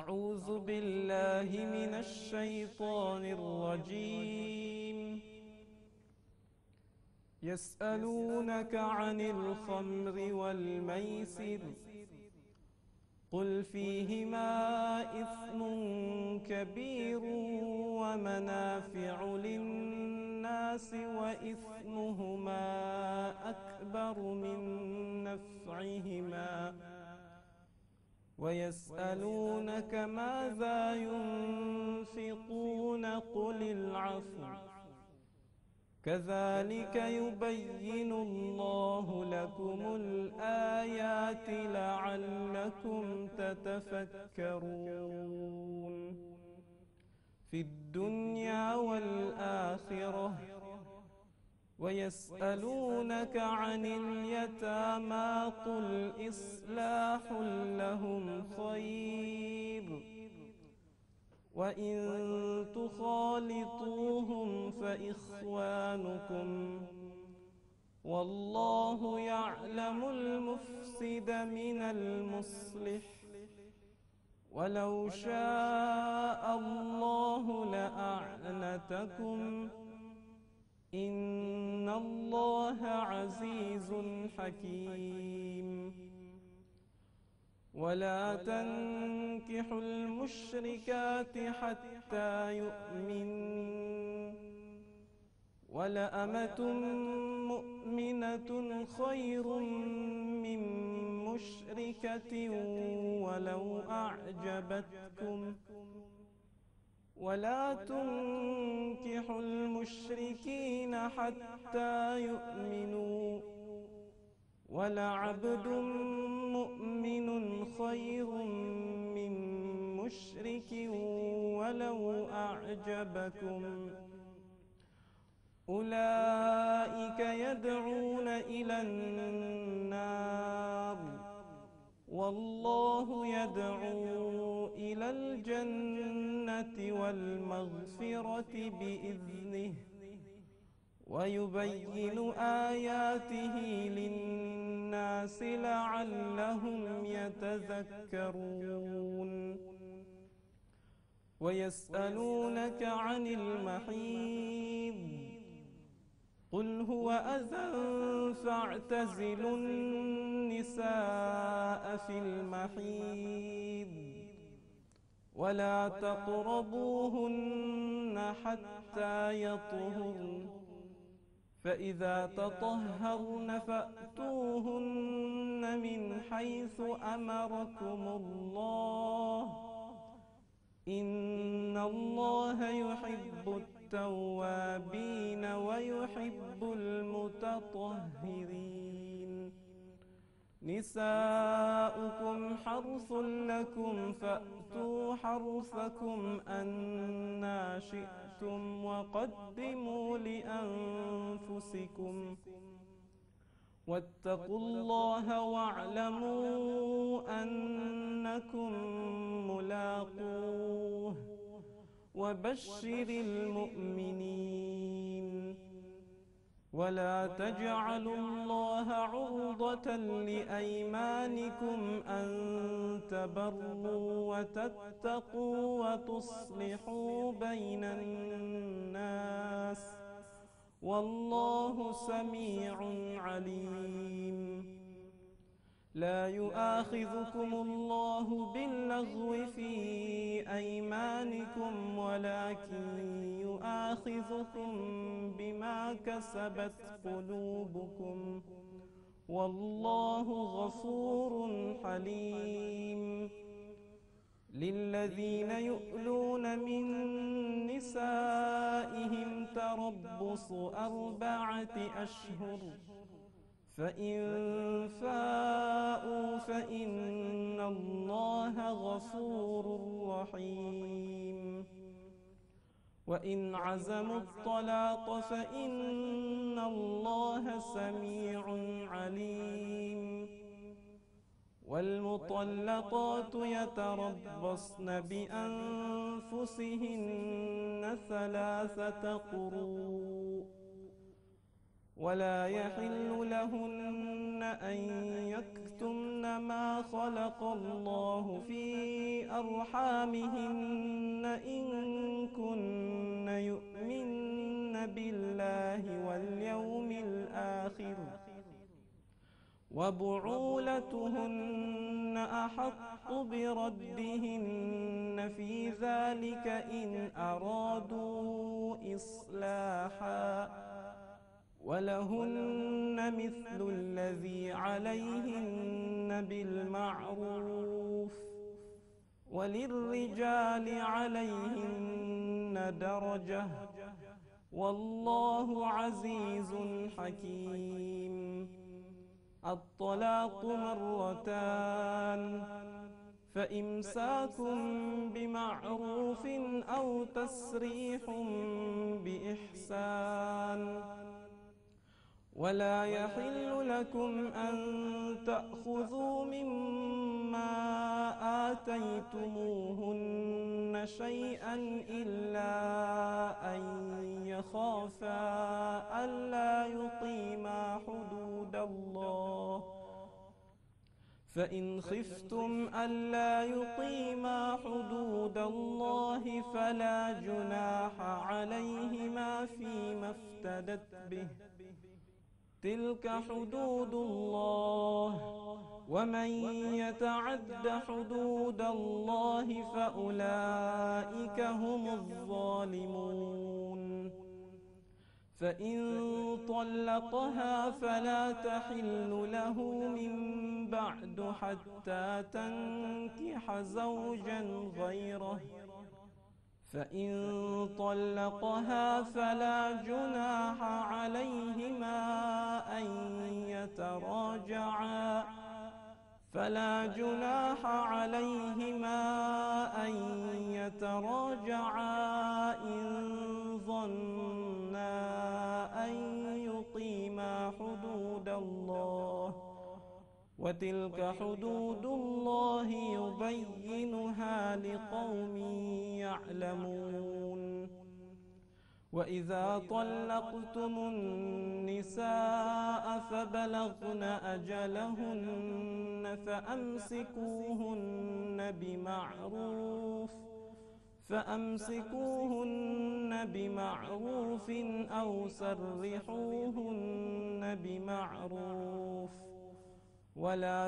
أعوذ بالله من الشيطان الرجيم. يسألونك عن الخمر والميسر قل فيهما إثم كبير ومنافع للناس وإثمهما أكبر من نفعهما ويسألونك ماذا ينفقون قل العفو كذلك يبين الله لكم الآيات لعلكم تتفكرون في الدنيا والآخرة. ويسألونك عن اليتامى قل إصلاح لهم خير وإن تخالطوهم فإخوانكم والله يعلم المفسد من المصلح ولو شاء الله لأعنتكم إن الله عزيز حكيم. ولا تنكحوا المشركات حتى يؤمنوا ولأمة مؤمنة خير من مشركة ولو أعجبتكم ولا تنكحوا المشركين حتى يؤمنوا ولعبد مؤمن خير من مشرك ولو أعجبكم أولئك يدعون إلى النار والله يدعو إلى الجنة والمغفرة بإذنه ويبين آياته للناس لعلهم يتذكرون. ويسألونك عن المحيض قل هو أذى فاعتزلوا النساء في المحيض ولا تقربوهن حتى يطهرن فإذا تطهرن فأتوهن من حيث أمركم الله إن الله يحب التوابين ويحب المتطهرين. نساؤكم حرث لكم فأتوا حرثكم أنى شئتم وقدموا لأنفسكم واتقوا الله واعلموا أنكم ملاقوه وبشر المؤمنين. ولا تجعلوا الله عرضة لأيمانكم أن تبروا وتتقوا وتصلحوا بين الناس والله سميع عليم. لا يؤاخذكم الله باللغو في أيمانكم ولكن يؤاخذكم بما كسبت قلوبكم والله غفور حليم. للذين يؤلون من نسائهم تربص 4 أشهر فإن فاءوا فإن الله غفور رحيم. وإن عزموا الطلاق فإن الله سميع عليم. والمطلقات يتربصن بأنفسهن 3 قروء ولا يحل لهن أن يكتمن ما خلق الله في أرحامهن إن كن يؤمن بالله واليوم الآخر وبعولتهن أحق بردهن في ذلك إن أرادوا إصلاحا ولهن مثل الذي عليهن بالمعروف وللرجال عليهن درجة والله عزيز حكيم. الطلاق مرتان فإمساك بمعروف أو تسريح بإحسان ولا يحل لكم أن تأخذوا مما آتيتموهن شيئا إلا أن يخافا ألا يقيما حدود الله فإن خفتم ألا يقيما حدود الله فلا جناح عليهما فيما افتدت به تلك حدود الله ومن يتعد حدود الله فأولئك هم الظالمون. فإن طلقها فلا تحل له من بعد حتى تنكح زوجا غيره فإن طلقها فلا جناح عليهما أن يتراجعا إن ظنا أن يقيما حدود الله وتلك حدود الله يبينها لقوم يعلمون. وإذا طلقتم النساء فبلغن أجلهن فأمسكوهن بمعروف أو سرحوهن بمعروف ولا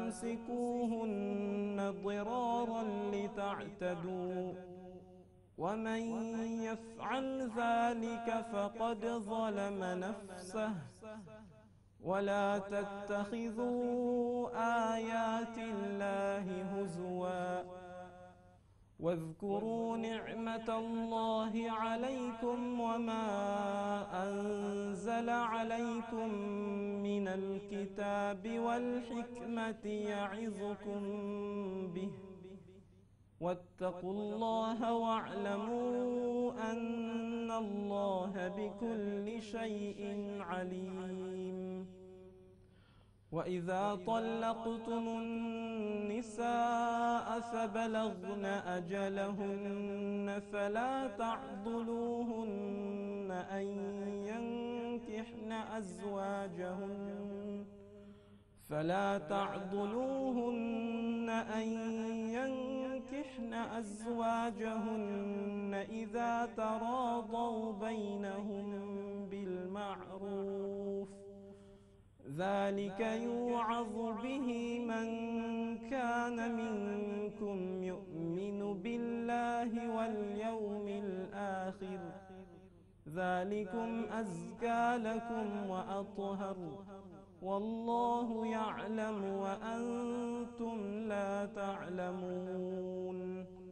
تمسكوهن ضرارا لتعتدوا ومن يفعل ذلك فقد ظلم نفسه ولا تتخذوا آيات الله هزوا واذكروا نعمة الله عليكم وما أنزل عليكم من الكتاب والحكمة يعظكم به واتقوا الله واعلموا أن الله بكل شيء عليم. وإذا طلقتم النساء فبلغن أجلهن فلا تعضلوهن أن ينكحن أزواجهن إذا تراضوا بينهم بالمعروف ذلك يوعظ به من كان منكم يؤمن بالله واليوم الآخر ذلكم أزكى لكم وأطهر والله يعلم وأنتم لا تعلمون.